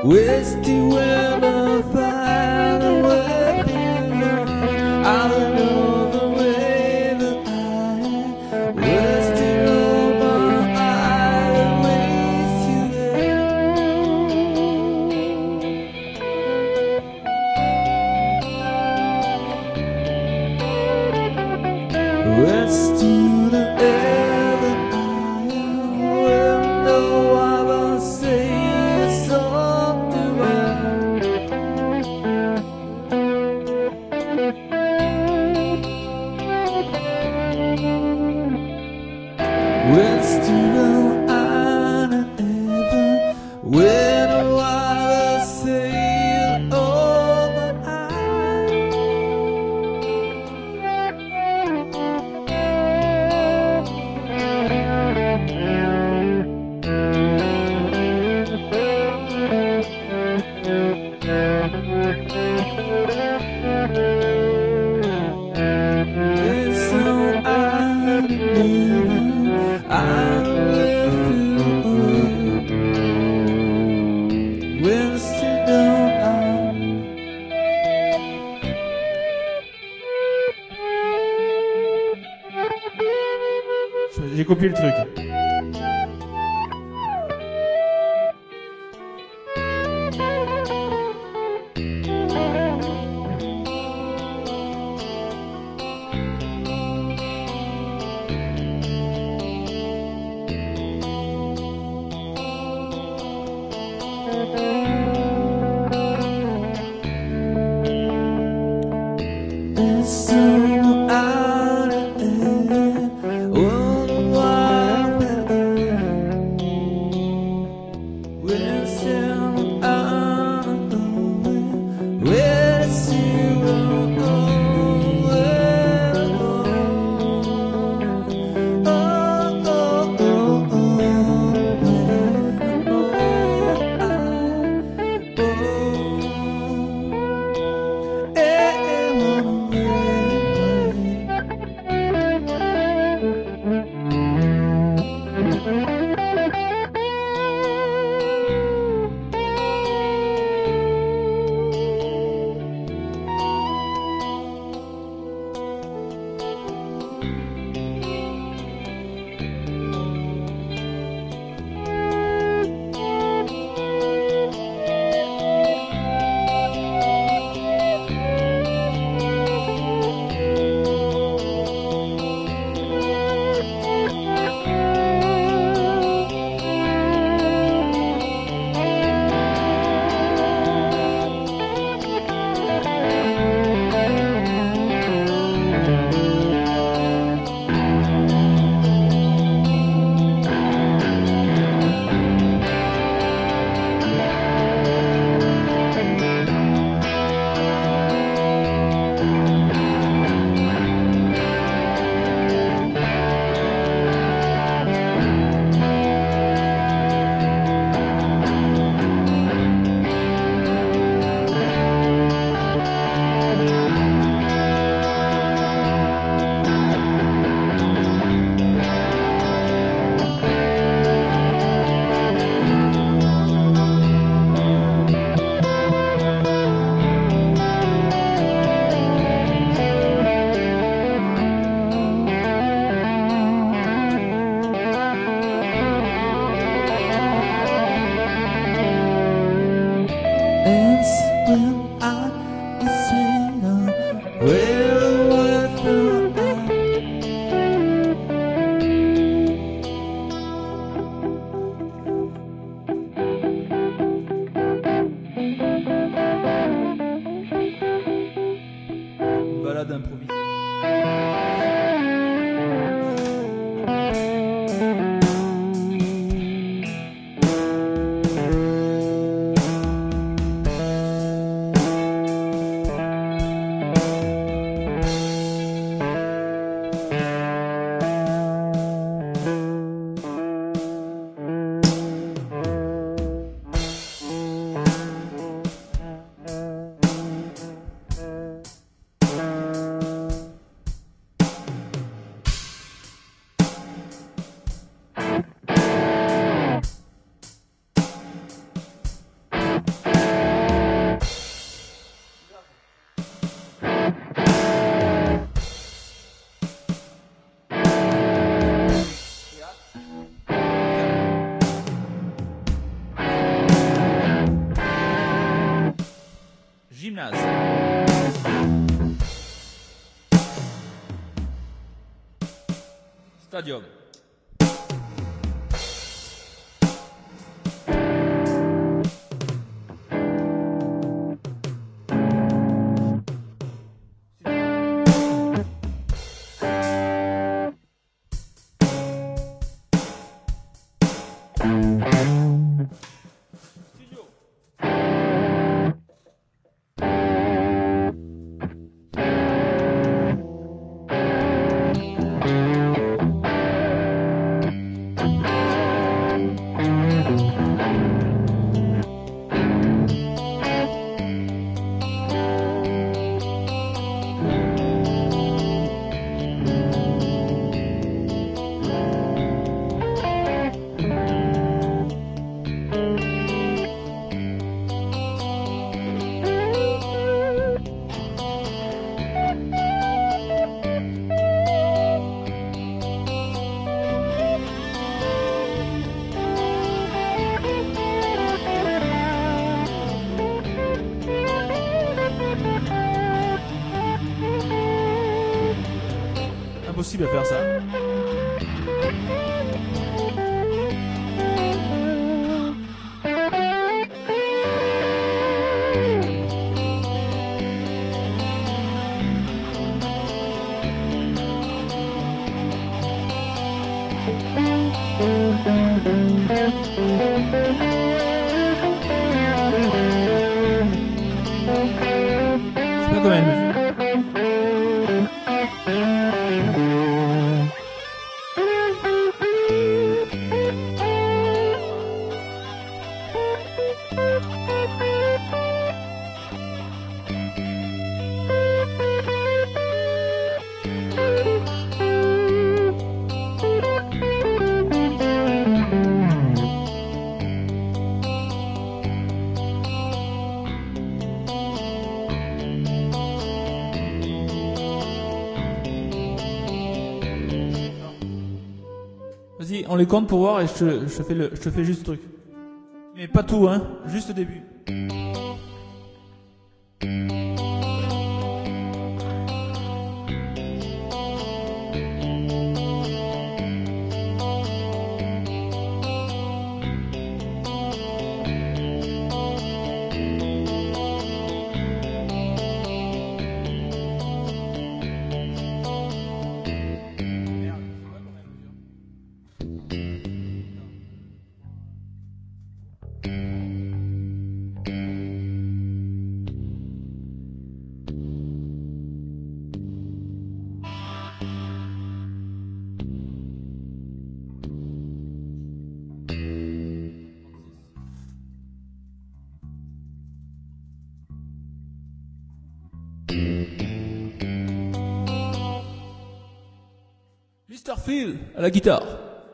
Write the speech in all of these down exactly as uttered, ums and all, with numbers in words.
Wasty weather, fire away fever. I don't know the way that I am. Wasty over, I waste you there. Wasty the air that I am. When no other says something right. When still I'm ever, when no other says all that it's so I'm living, I'm with you. When still I'm J'ai copié le truc. it's so out of it. Oh, why we're still out of the way. Where is you alone? Where alone? Oh, oh, oh, oh, when I know I oh. Balade improvisée. gymnase. Stadium. Impossible à faire ça. Je sais pas comment elle mesure. Vas-y, on les compte pour voir et je te, je te fais le, je te fais juste le truc. Mais pas tout, hein, juste le début. mister Phil à la guitare.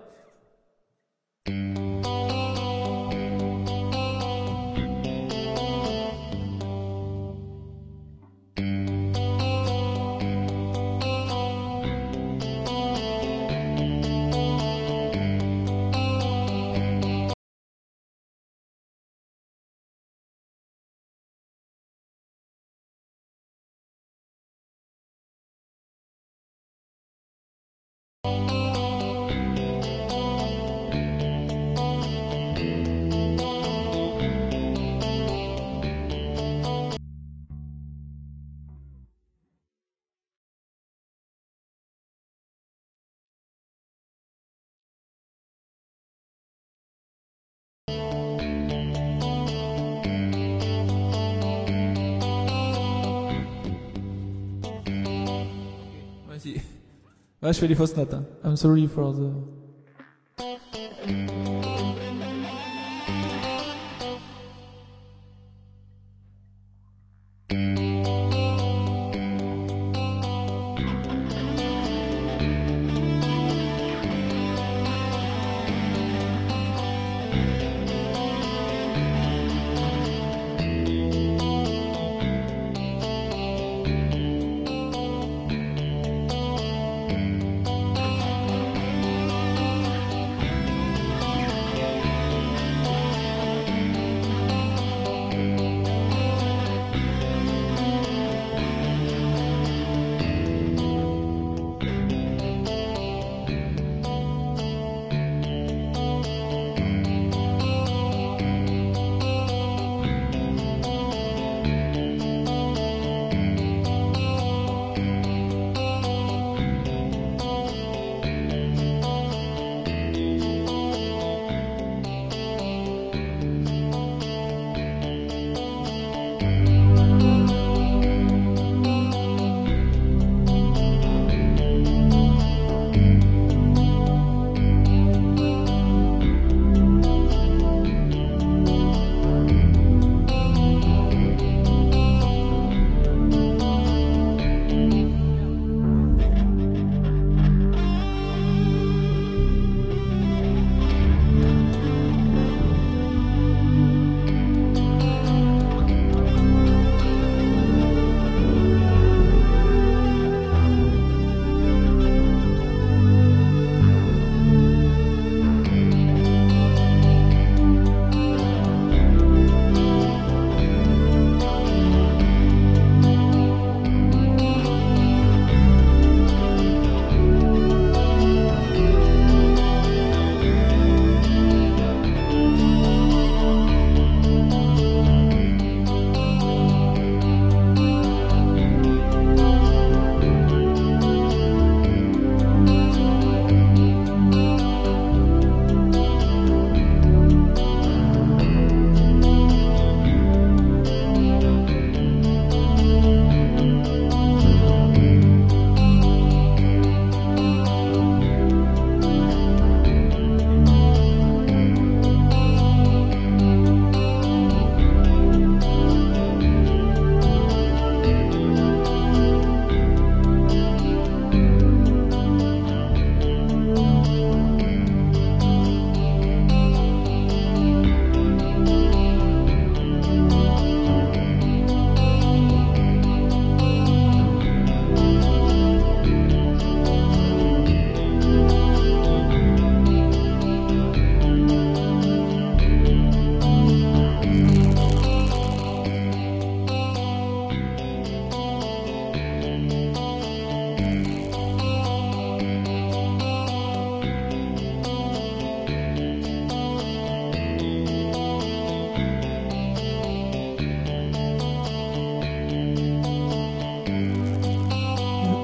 Vas-y. Ouais, je fais les fausses notes. Hein. I'm sorry for the...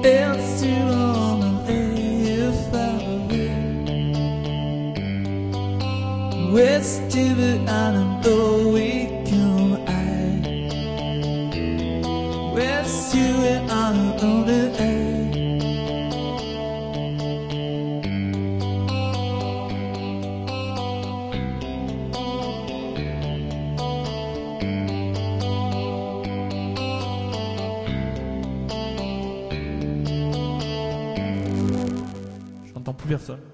It's too long to lay you far away. We're stupid, I don't know we come I. We're stupid, I don't know the A. J'entends plus personne.